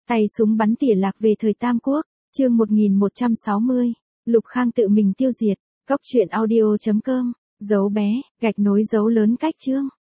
Tay súng bắn tỉa lạc về thời Tam Quốc, chương 1160, Lục Khang tự mình tiêu diệt, góc truyện audio.com, dấu bé, gạch nối dấu lớn cách chương.